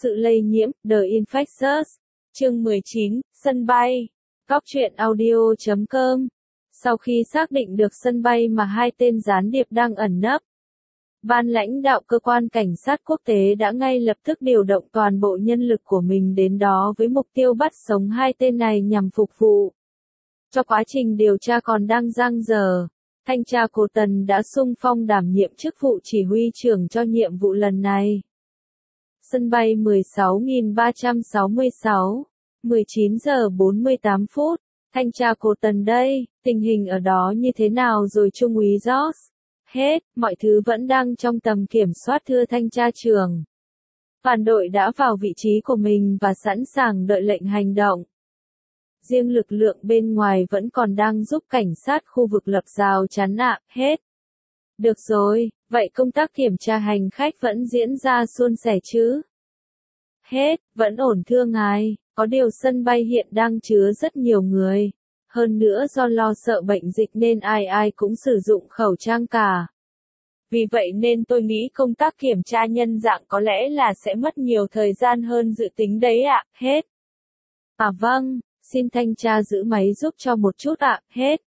Sự lây nhiễm, The Infectious. Chương 19, sân bay. Góc truyện audio.com. Sau khi xác định được sân bay mà hai tên gián điệp đang ẩn nấp, ban lãnh đạo cơ quan cảnh sát quốc tế đã ngay lập tức điều động toàn bộ nhân lực của mình đến đó với mục tiêu bắt sống hai tên này nhằm phục vụ cho quá trình điều tra còn đang dang dở. Thanh tra Colton đã xung phong đảm nhiệm chức vụ chỉ huy trưởng cho nhiệm vụ lần này. Sân bay 16.366, 19 giờ 48 phút. Thanh tra Colton đây, tình hình ở đó như thế nào rồi Trung úy George? Hết, mọi thứ vẫn đang trong tầm kiểm soát thưa thanh tra trưởng. Toàn đội đã vào vị trí của mình và sẵn sàng đợi lệnh hành động. Riêng lực lượng bên ngoài vẫn còn đang giúp cảnh sát khu vực lập rào chắn ạ, hết. Được rồi, vậy công tác kiểm tra hành khách vẫn diễn ra suôn sẻ chứ? Hết, vẫn ổn thưa ngài, có điều sân bay hiện đang chứa rất nhiều người. Hơn nữa do lo sợ bệnh dịch nên ai ai cũng sử dụng khẩu trang cả. Vì vậy nên tôi nghĩ công tác kiểm tra nhân dạng có lẽ là sẽ mất nhiều thời gian hơn dự tính đấy ạ, hết. À vâng, xin thanh tra giữ máy giúp cho một chút ạ, hết.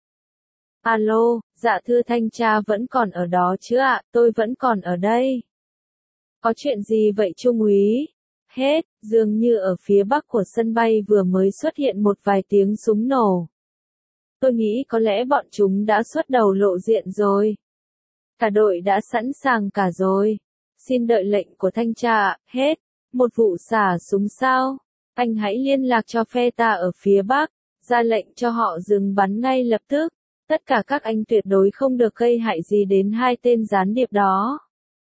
Alo, dạ thưa thanh tra vẫn còn ở đó chứ ạ, tôi vẫn còn ở đây. Có chuyện gì vậy Trung úy? Hết, dường như ở phía bắc của sân bay vừa mới xuất hiện một vài tiếng súng nổ. Tôi nghĩ có lẽ bọn chúng đã xuất đầu lộ diện rồi. Cả đội đã sẵn sàng cả rồi. Xin đợi lệnh của thanh tra ạ, hết. Một vụ xả súng sao? Anh hãy liên lạc cho phe ta ở phía bắc, ra lệnh cho họ dừng bắn ngay lập tức. Tất cả các anh tuyệt đối không được gây hại gì đến hai tên gián điệp đó.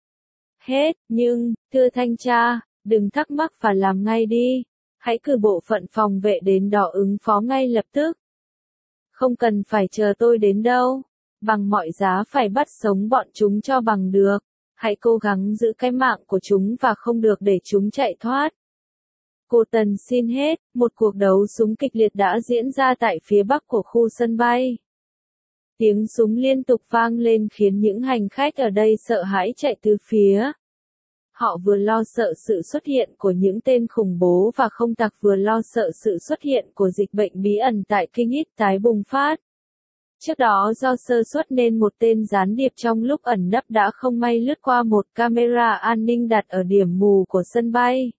Hết, nhưng, thưa thanh tra, đừng thắc mắc và làm ngay đi. Hãy cử bộ phận phòng vệ đến đó ứng phó ngay lập tức. Không cần phải chờ tôi đến đâu. Bằng mọi giá phải bắt sống bọn chúng cho bằng được. Hãy cố gắng giữ cái mạng của chúng và không được để chúng chạy thoát. Colton xin hết, một cuộc đấu súng kịch liệt đã diễn ra tại phía bắc của khu sân bay. Tiếng súng liên tục vang lên khiến những hành khách ở đây sợ hãi chạy từ phía. Họ vừa lo sợ sự xuất hiện của những tên khủng bố và không tặc vừa lo sợ sự xuất hiện của dịch bệnh bí ẩn tại Kinh Ít tái bùng phát. Trước đó do sơ suất nên một tên gián điệp trong lúc ẩn nấp đã không may lướt qua một camera an ninh đặt ở điểm mù của sân bay.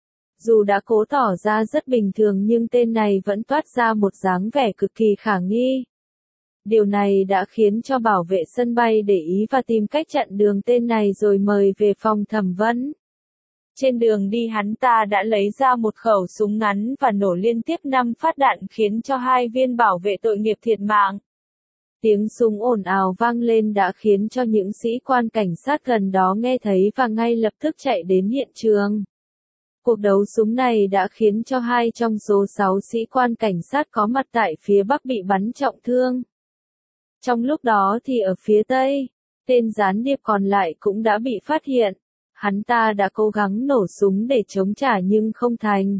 Dù đã cố tỏ ra rất bình thường nhưng tên này vẫn toát ra một dáng vẻ cực kỳ khả nghi. Điều này đã khiến cho bảo vệ sân bay để ý và tìm cách chặn đường tên này rồi mời về phòng thẩm vấn. Trên đường đi hắn ta đã lấy ra một khẩu súng ngắn và nổ liên tiếp 5 phát đạn khiến cho hai viên bảo vệ tội nghiệp thiệt mạng. Tiếng súng ồn ào vang lên đã khiến cho những sĩ quan cảnh sát gần đó nghe thấy và ngay lập tức chạy đến hiện trường. Cuộc đấu súng này đã khiến cho 2 trong số 6 sĩ quan cảnh sát có mặt tại phía bắc bị bắn trọng thương. Trong lúc đó thì ở phía tây, tên gián điệp còn lại cũng đã bị phát hiện. Hắn ta đã cố gắng nổ súng để chống trả nhưng không thành.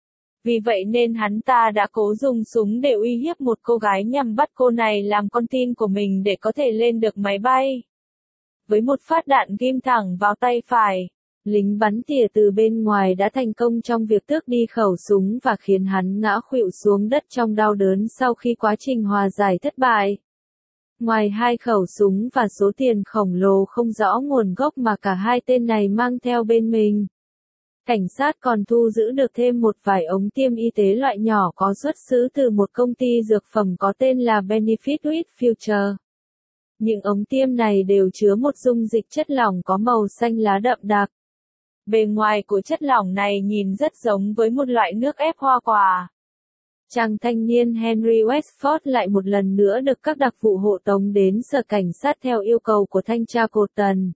Vì vậy nên hắn ta đã cố dùng súng để uy hiếp một cô gái nhằm bắt cô này làm con tin của mình để có thể lên được máy bay. Với một phát đạn ghim thẳng vào tay phải, lính bắn tỉa từ bên ngoài đã thành công trong việc tước đi khẩu súng và khiến hắn ngã khuỵu xuống đất trong đau đớn sau khi quá trình hòa giải thất bại. Ngoài 2 khẩu súng và số tiền khổng lồ không rõ nguồn gốc mà cả hai tên này mang theo bên mình, cảnh sát còn thu giữ được thêm một vài ống tiêm y tế loại nhỏ có xuất xứ từ một công ty dược phẩm có tên là Benefit with Future. Những ống tiêm này đều chứa một dung dịch chất lỏng có màu xanh lá đậm đặc. Bề ngoài của chất lỏng này nhìn rất giống với một loại nước ép hoa quả. Chàng thanh niên Henry Westford lại một lần nữa được các đặc vụ hộ tống đến sở cảnh sát theo yêu cầu của thanh tra Colton.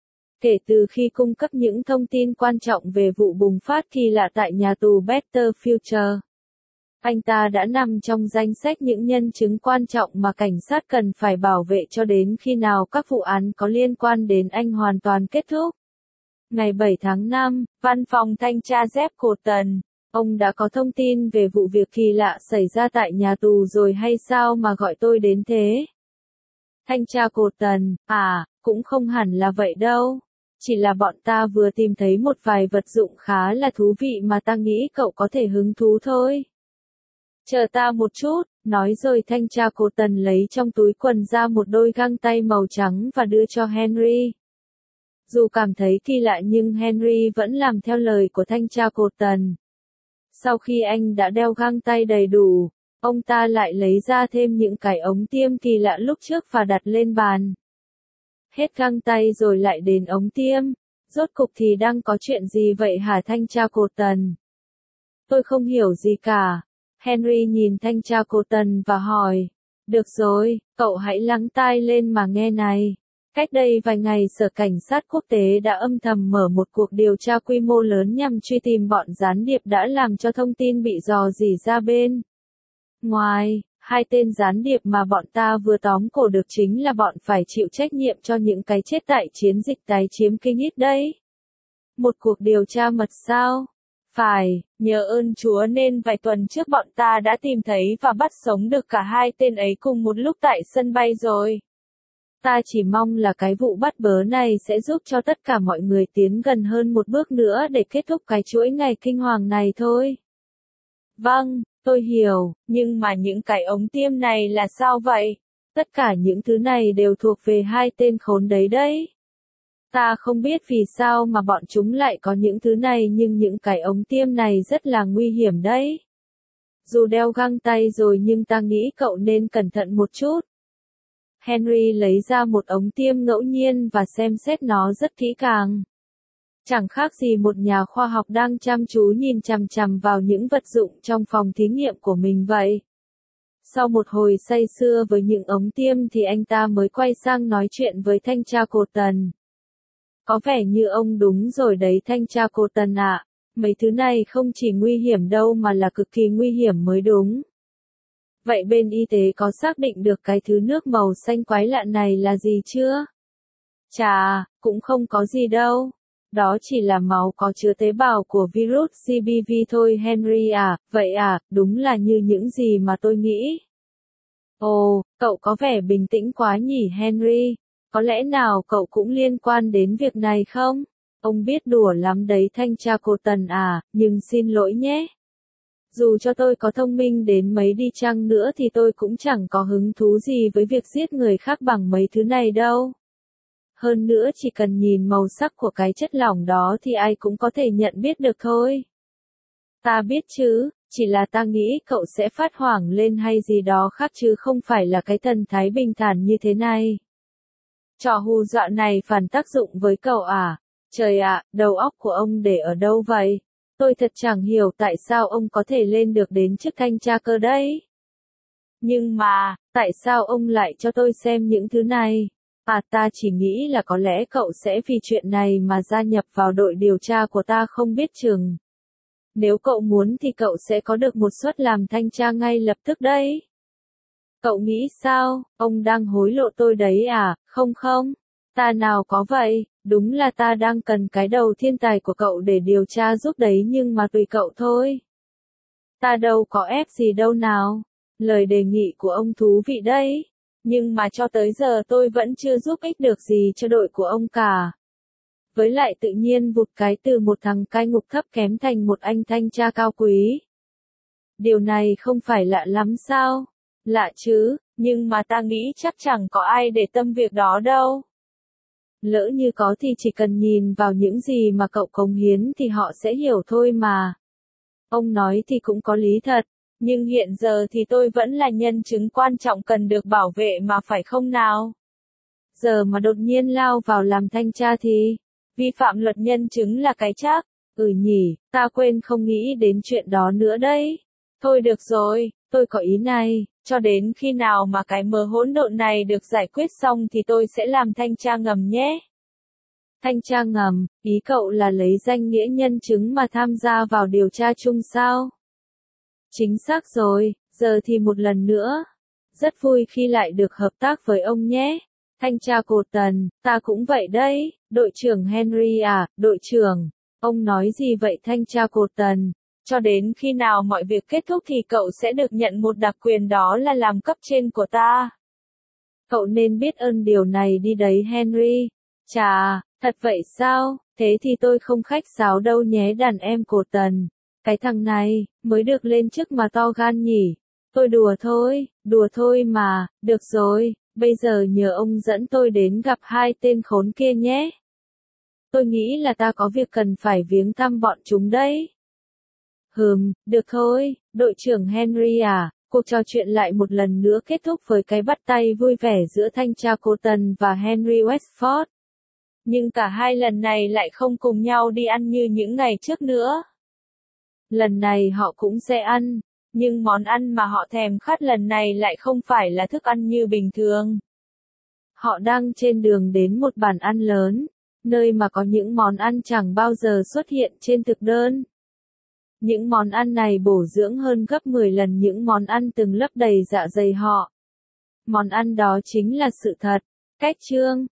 Kể từ khi cung cấp những thông tin quan trọng về vụ bùng phát kỳ lạ tại nhà tù Better Future, anh ta đã nằm trong danh sách những nhân chứng quan trọng mà cảnh sát cần phải bảo vệ cho đến khi nào các vụ án có liên quan đến anh hoàn toàn kết thúc. Ngày 7 tháng 5, văn phòng thanh tra Jeff Colton, ông đã có thông tin về vụ việc kỳ lạ xảy ra tại nhà tù rồi hay sao mà gọi tôi đến thế? Thanh tra Colton, cũng không hẳn là vậy đâu. Chỉ là bọn ta vừa tìm thấy một vài vật dụng khá là thú vị mà ta nghĩ cậu có thể hứng thú thôi. Chờ ta một chút, nói rồi thanh tra cô Tần lấy trong túi quần ra một đôi găng tay màu trắng và đưa cho Henry. Dù cảm thấy kỳ lạ nhưng Henry vẫn làm theo lời của thanh tra cô Tần. Sau khi anh đã đeo găng tay đầy đủ, ông ta lại lấy ra thêm những cái ống tiêm kỳ lạ lúc trước và đặt lên bàn. Hết găng tay rồi lại đến ống tiêm. Rốt cục thì đang có chuyện gì vậy hả thanh tra cô Tần? Tôi không hiểu gì cả. Henry nhìn thanh tra cô Tần và hỏi. Được rồi, cậu hãy lắng tai lên mà nghe này. Cách đây vài ngày Sở Cảnh sát Quốc tế đã âm thầm mở một cuộc điều tra quy mô lớn nhằm truy tìm bọn gián điệp đã làm cho thông tin bị rò rỉ ra bên ngoài. Hai tên gián điệp mà bọn ta vừa tóm cổ được chính là bọn phải chịu trách nhiệm cho những cái chết tại chiến dịch tái chiếm Kinh Ít đấy. Một cuộc điều tra mật sao? Phải, nhờ ơn Chúa nên vài tuần trước bọn ta đã tìm thấy và bắt sống được cả hai tên ấy cùng một lúc tại sân bay rồi. Ta chỉ mong là cái vụ bắt bớ này sẽ giúp cho tất cả mọi người tiến gần hơn một bước nữa để kết thúc cái chuỗi ngày kinh hoàng này thôi. Vâng, tôi hiểu, nhưng mà những cái ống tiêm này là sao vậy? Tất cả những thứ này đều thuộc về hai tên khốn đấy. Ta không biết vì sao mà bọn chúng lại có những thứ này nhưng những cái ống tiêm này rất là nguy hiểm đấy. Dù đeo găng tay rồi nhưng ta nghĩ cậu nên cẩn thận một chút. Henry lấy ra một ống tiêm ngẫu nhiên và xem xét nó rất kỹ càng. Chẳng khác gì một nhà khoa học đang chăm chú nhìn chằm chằm vào những vật dụng trong phòng thí nghiệm của mình vậy. Sau một hồi say sưa với những ống tiêm thì anh ta mới quay sang nói chuyện với thanh tra cô Tần. Có vẻ như ông đúng rồi đấy thanh tra cô Tần ạ. Mấy thứ này không chỉ nguy hiểm đâu mà là cực kỳ nguy hiểm mới đúng. Vậy bên y tế có xác định được cái thứ nước màu xanh quái lạ này là gì chưa? Chà, cũng không có gì đâu. Đó chỉ là máu có chứa tế bào của virus GBV thôi Henry à, vậy à, đúng là như những gì mà tôi nghĩ. Ồ, cậu có vẻ bình tĩnh quá nhỉ Henry, có lẽ nào cậu cũng liên quan đến việc này không? Ông biết đùa lắm đấy thanh tra cô Tần à, nhưng xin lỗi nhé. Dù cho tôi có thông minh đến mấy đi chăng nữa thì tôi cũng chẳng có hứng thú gì với việc giết người khác bằng mấy thứ này đâu. Hơn nữa chỉ cần nhìn màu sắc của cái chất lỏng đó thì ai cũng có thể nhận biết được thôi. Ta biết chứ, chỉ là ta nghĩ cậu sẽ phát hoảng lên hay gì đó khác chứ không phải là cái thần thái bình thản như thế này. Trò hù dọa này phản tác dụng với cậu à? Trời ạ, đầu óc của ông để ở đâu vậy? Tôi thật chẳng hiểu tại sao ông có thể lên được đến chức thanh tra cơ đấy. Nhưng mà, tại sao ông lại cho tôi xem những thứ này? À ta chỉ nghĩ là có lẽ cậu sẽ vì chuyện này mà gia nhập vào đội điều tra của ta không biết chừng. Nếu cậu muốn thì cậu sẽ có được một suất làm thanh tra ngay lập tức đấy. Cậu nghĩ sao, ông đang hối lộ tôi đấy à, không không? Ta nào có vậy, đúng là ta đang cần cái đầu thiên tài của cậu để điều tra giúp đấy nhưng mà tùy cậu thôi. Ta đâu có ép gì đâu nào. Lời đề nghị của ông thú vị đấy. Nhưng mà cho tới giờ tôi vẫn chưa giúp ích được gì cho đội của ông cả. Với lại tự nhiên vụt cái từ một thằng cai ngục thấp kém thành một anh thanh tra cao quý. Điều này không phải lạ lắm sao? Lạ chứ, nhưng mà ta nghĩ chắc chẳng có ai để tâm việc đó đâu. Lỡ như có thì chỉ cần nhìn vào những gì mà cậu cống hiến thì họ sẽ hiểu thôi mà. Ông nói thì cũng có lý thật, nhưng hiện giờ thì tôi vẫn là nhân chứng quan trọng cần được bảo vệ mà phải không nào? Giờ mà đột nhiên lao vào làm thanh tra thì, vi phạm luật nhân chứng là cái chắc. Nhỉ, ta quên không nghĩ đến chuyện đó nữa đấy. Thôi được rồi, tôi có ý này, cho đến khi nào mà cái mớ hỗn độn này được giải quyết xong thì tôi sẽ làm thanh tra ngầm nhé. Thanh tra ngầm, ý cậu là lấy danh nghĩa nhân chứng mà tham gia vào điều tra chung sao? Chính xác rồi, giờ thì một lần nữa. Rất vui khi lại được hợp tác với ông nhé. Thanh tra cô Tần, ta cũng vậy đấy, đội trưởng Henry à, đội trưởng. Ông nói gì vậy thanh tra cô Tần? Cho đến khi nào mọi việc kết thúc thì cậu sẽ được nhận một đặc quyền đó là làm cấp trên của ta. Cậu nên biết ơn điều này đi đấy Henry. Chà, Thật vậy sao? Thế thì tôi không khách sáo đâu nhé đàn em cổ Tần. Cái thằng này, mới được lên chức mà to gan nhỉ. Tôi đùa thôi mà, được rồi, bây giờ nhờ ông dẫn tôi đến gặp hai tên khốn kia nhé. Tôi nghĩ là ta có việc cần phải viếng thăm bọn chúng đấy. Được thôi, đội trưởng Henry à, cuộc trò chuyện lại một lần nữa kết thúc với cái bắt tay vui vẻ giữa thanh tra Colton và Henry Westford. Nhưng cả hai lần này lại không cùng nhau đi ăn như những ngày trước nữa. Lần này họ cũng sẽ ăn, nhưng món ăn mà họ thèm khát lần này lại không phải là thức ăn như bình thường. Họ đang trên đường đến một bàn ăn lớn, nơi mà có những món ăn chẳng bao giờ xuất hiện trên thực đơn. Những món ăn này bổ dưỡng hơn gấp 10 lần những món ăn từng lấp đầy dạ dày họ. Món ăn đó chính là sự thật. Cách chương